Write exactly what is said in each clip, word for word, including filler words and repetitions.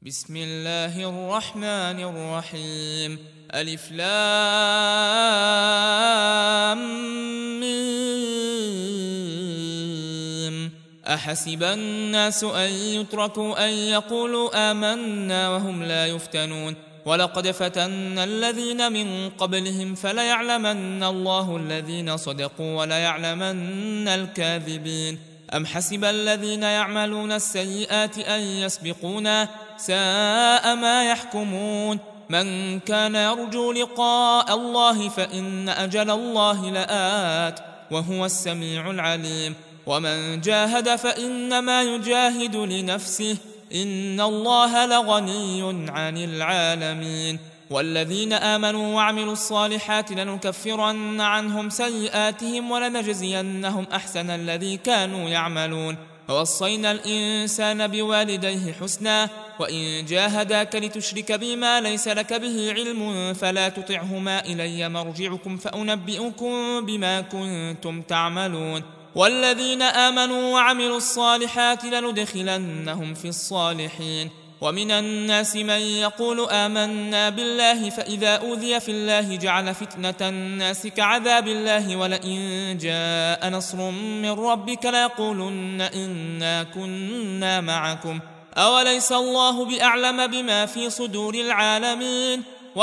بسم الله الرحمن الرحيم. ألف لام ميم. أحسب الناس أن يتركوا أن يقولوا آمنا وهم لا يفتنون ولقد فتنا الذين من قبلهم فليعلمن الله الذين صدقوا وليعلمن الكاذبين. أم حسب الذين يعملون السيئات أن يسبقونا ساء ما يحكمون. من كان يرجو لقاء الله فإن أجل الله لآت وهو السميع العليم. ومن جاهد فإنما يجاهد لنفسه إن الله لغني عن العالمين. والذين آمنوا وعملوا الصالحات لنكفرن عنهم سيئاتهم ولنجزينهم أحسن الذي كانوا يعملون. ووصينا الإنسان بوالديه حسنا وإن جاهداك لتشرك بما ليس لك به علم فلا تطعهما إلي مرجعكم فأنبئكم بما كنتم تعملون. والذين آمنوا وعملوا الصالحات لندخلنهم في الصالحين. ومن الناس من يقول آمنا بالله فإذا أوذي في الله جعل فتنة الناس كعذاب الله ولئن جاء نصر من ربك ليقولن إنا كنا معكم أوليس الله بأعلم بما في صدور العالمين.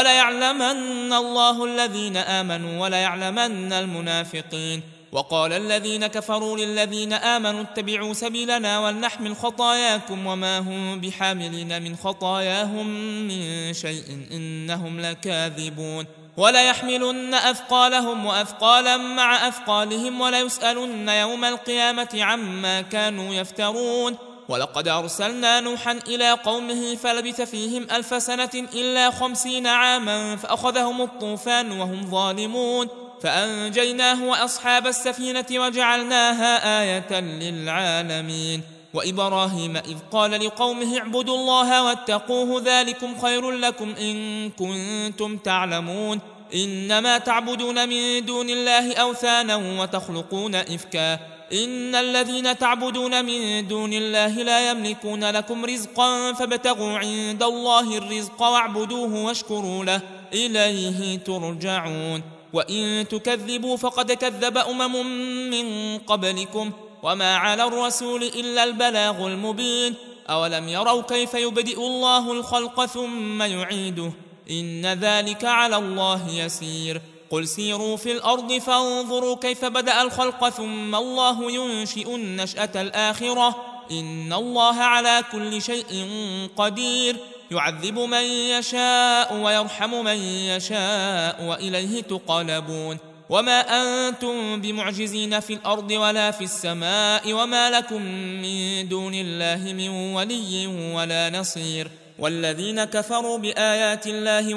وليعلمن الله الذين آمنوا وليعلمن المنافقين. وقال الذين كفروا للذين آمنوا اتبعوا سبيلنا ولنحمل خطاياكم وما هم بحاملين من خطاياهم من شيء إنهم لكاذبون. وليحملن أثقالهم وأثقالا مع أثقالهم وليسألن يوم القيامة عما كانوا يفترون. ولقد أرسلنا نوحا إلى قومه فلبث فيهم ألف سنة إلا خمسين عاما فأخذهم الطوفان وهم ظالمون فأنجيناه وأصحاب السفينة وجعلناها آية للعالمين. وإبراهيم إذ قال لقومه اعبدوا الله واتقوه ذلكم خير لكم إن كنتم تعلمون. إنما تعبدون من دون الله أوثانا وتخلقون إفكا إن الذين تعبدون من دون الله لا يملكون لكم رزقا فابتغوا عند الله الرزق واعبدوه واشكروا له إليه ترجعون. وإن تكذبوا فقد كذب أمم من قبلكم وما على الرسول إلا البلاغ المبين. أولم يروا كيف يبدئ الله الخلق ثم يعيده إن ذلك على الله يسير. قل سيروا في الأرض فانظروا كيف بدأ الخلق ثم الله ينشئ النشأة الآخرة إن الله على كل شيء قدير. يعذب من يشاء ويرحم من يشاء وإليه تقلبون. وما أنتم بمعجزين في الأرض ولا في السماء وما لكم من دون الله من ولي ولا نصير. والذين كفروا بآيات الله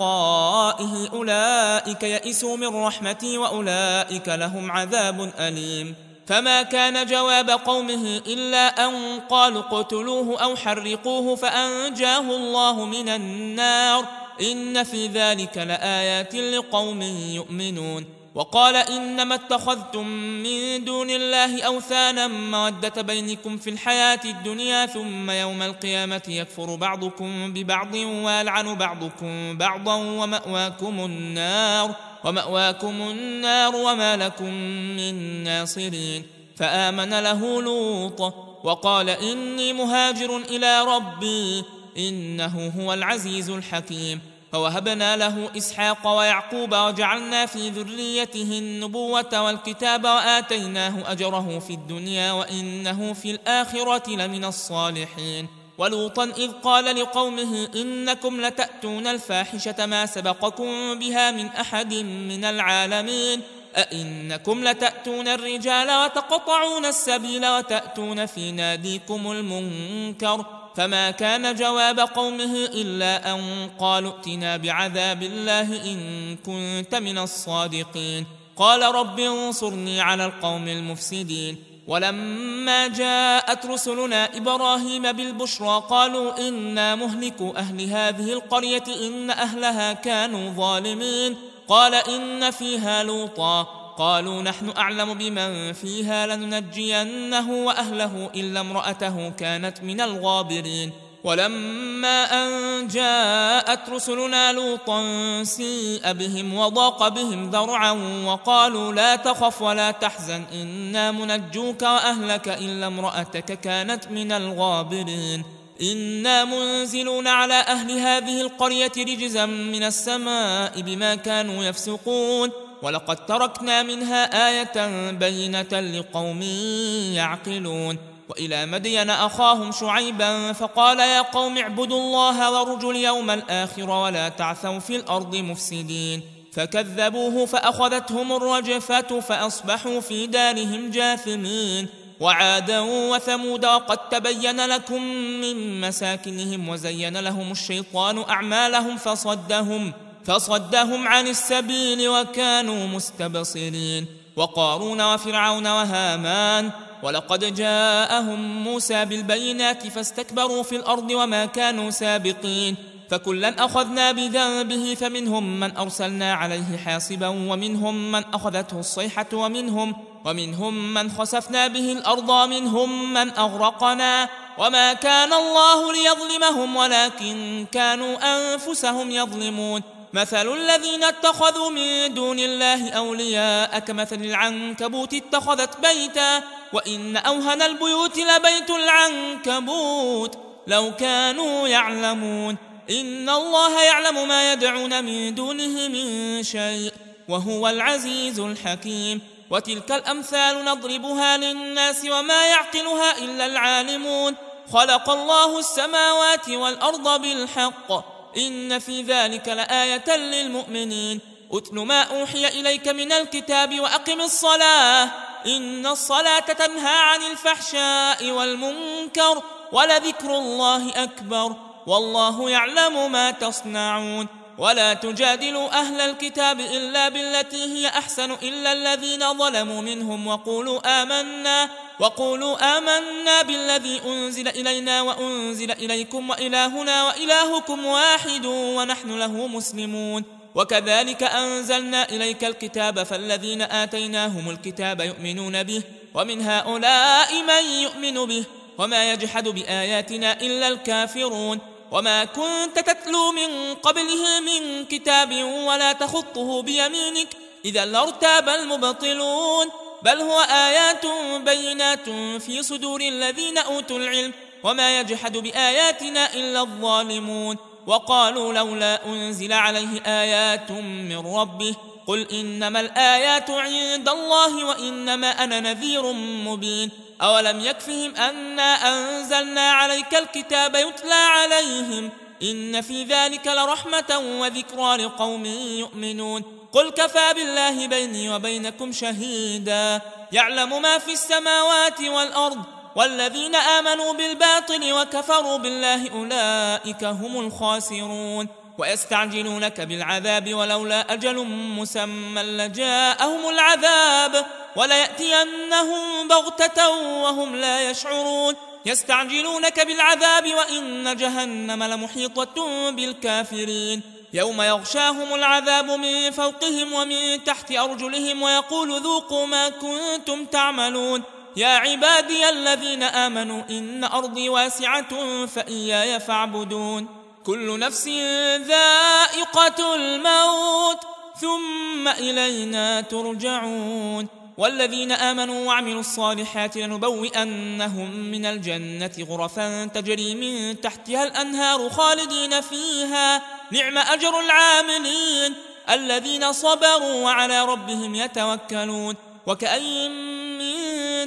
ولقائه أولئك يئسوا من رحمتي وأولئك لهم عذاب أليم. فما كان جواب قومه إلا أن قالوا اقتلوه أو حرقوه فأنجاه الله من النار إن في ذلك لآيات لقوم يؤمنون. وقال إنما اتخذتم من دون الله أوثانا مودة بينكم في الحياة الدنيا ثم يوم القيامة يكفر بعضكم ببعض ويلعن بعضكم بعضا ومأواكم النار ومأواكم النار وما لكم من ناصرين. فآمن له لوط وقال إني مهاجر إلى ربي إنه هو العزيز الحكيم. فوهبنا له إسحاق ويعقوب وجعلنا في ذريته النبوة والكتاب وآتيناه أجره في الدنيا وإنه في الآخرة لمن الصالحين. ولوطا إذ قال لقومه إنكم لتأتون الفاحشة ما سبقكم بها من أحد من العالمين أئنكم لتأتون الرجال وتقطعون السبيل وتأتون في ناديكم المنكر. فما كان جواب قومه إلا أن قالوا ائتنا بعذاب الله إن كنت من الصادقين. قال رب انصرني على القوم المفسدين. ولما جاءت رسلنا إبراهيم بالبشرى قالوا إنا مهلكو أهل هذه القرية إن أهلها كانوا ظالمين. قال إن فيها لوطا قالوا نحن أعلم بمن فيها لننجينه وأهله إلا امرأته كانت من الغابرين. ولما أن جاءت رسلنا لوطا سيء بهم وضاق بهم ذرعا وقالوا لا تخف ولا تحزن إنا منجوك وأهلك إلا امرأتك كانت من الغابرين إنا منزلون على أهل هذه القرية رجزا من السماء بما كانوا يفسقون ولقد تركنا منها آية بينة لقوم يعقلون وإلى مدين أخاهم شعيبا فقال يا قوم اعبدوا الله وارجوا اليوم الآخر ولا تعثوا في الأرض مفسدين فكذبوه فأخذتهم الرجفة فأصبحوا في دارهم جاثمين وعادا وثمود وقد تبين لكم من مساكنهم وزين لهم الشيطان أعمالهم فصدهم فصدهم عن السبيل وكانوا مستبصرين وقارون وفرعون وهامان ولقد جاءهم موسى بالبينات فاستكبروا في الأرض وما كانوا سابقين فكلا أخذنا بذنبه فمنهم من أرسلنا عليه حاصبا ومنهم من أخذته الصيحة ومنهم ومنهم من خسفنا به الأرض ومنهم من أغرقنا وما كان الله ليظلمهم ولكن كانوا أنفسهم يظلمون مثل الذين اتخذوا من دون الله أولياء كمثل العنكبوت اتخذت بيتا وإن أوهن البيوت لبيت العنكبوت لو كانوا يعلمون إن الله يعلم ما يدعون من دونه من شيء وهو العزيز الحكيم وتلك الأمثال نضربها للناس وما يعقلها إلا العالمون خلق الله السماوات والأرض بالحق إن في ذلك لآية للمؤمنين أتل ما أوحي إليك من الكتاب وأقم الصلاة إن الصلاة تنهى عن الفحشاء والمنكر ولذكر الله أكبر والله يعلم ما تصنعون ولا تجادلوا أهل الكتاب إلا بالتي هي أحسن إلا الذين ظلموا منهم وقولوا آمنا وقولوا آمنا بالذي أنزل إلينا وأنزل إليكم وإلهنا وإلهكم واحد ونحن له مسلمون وكذلك أنزلنا إليك الكتاب فالذين آتيناهم الكتاب يؤمنون به ومن هؤلاء من يؤمن به وما يجحد بآياتنا إلا الكافرون وما كنت تتلو من قبله من كتاب ولا تخطه بيمينك إذا لارتاب المبطلون بل هو آيات بينات في صدور الذين أوتوا العلم وما يجحد بآياتنا إلا الظالمون وقالوا لولا أنزل عليه آيات من ربه قل إنما الآيات عند الله وإنما أنا نذير مبين أولم يكفهم أنا أنزلنا عليك الكتاب يتلى عليهم إن في ذلك لرحمة وذكرى لقوم يؤمنون قل كفى بالله بيني وبينكم شهيدا يعلم ما في السماوات والأرض والذين آمنوا بالباطل وكفروا بالله أولئك هم الخاسرون ويستعجلونك بالعذاب ولولا أجل مسمى لجاءهم العذاب وليأتينهم بغتة وهم لا يشعرون يستعجلونك بالعذاب وإن جهنم لمحيطة بالكافرين يوم يغشاهم العذاب من فوقهم ومن تحت أرجلهم ويقول ذوقوا ما كنتم تعملون يا عبادي الذين آمنوا إن أرضي واسعة فإياي فاعبدون كل نفس ذائقة الموت ثم إلينا ترجعون والذين آمنوا وعملوا الصالحات لنبوئنهم من الجنة غرفا تجري من تحتها الأنهار خالدين فيها نعم أجر العاملين الذين صبروا وعلى ربهم يتوكلون وكأي من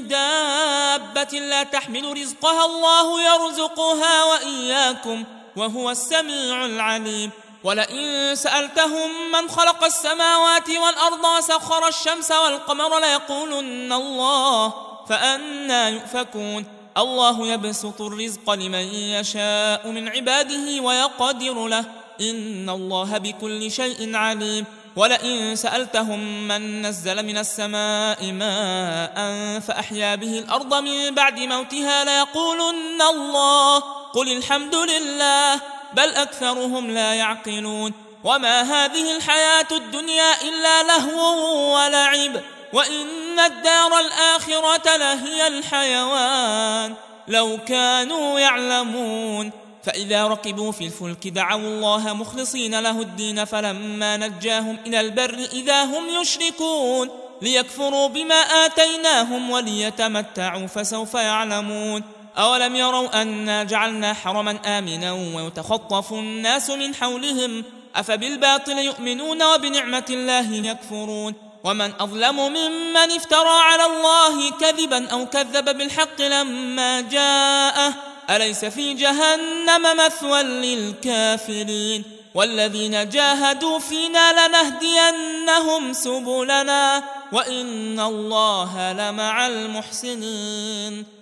دابة لا تحمل رزقها الله يرزقها وإياكم وهو السميع العليم ولئن سألتهم من خلق السماوات والأرض وسخر الشمس والقمر ليقولن الله فأنى يؤفكون الله يبسط الرزق لمن يشاء من عباده ويقدر له إن الله بكل شيء عليم ولئن سألتهم من نزل من السماء ماء فأحيا به الأرض من بعد موتها ليقولن الله قل الحمد لله بل أكثرهم لا يعقلون وما هذه الحياة الدنيا إلا لهو ولعب وإن الدار الآخرة لهي الحيوان لو كانوا يعلمون فإذا ركبوا في الفلك دعوا الله مخلصين له الدين فلما نجاهم إلى البر إذا هم يشركون ليكفروا بما آتيناهم وليتمتعوا فسوف يعلمون أولم يروا أنا جعلنا حرما آمنا ويتخطف الناس من حولهم أفبالباطل يؤمنون وبنعمة الله يكفرون ومن أظلم ممن افترى على الله كذبا أو كذب بالحق لما جاءه أليس في جهنم مثوى للكافرين والذين جاهدوا فينا لنهدينهم سبلنا وإن الله لمع المحسنين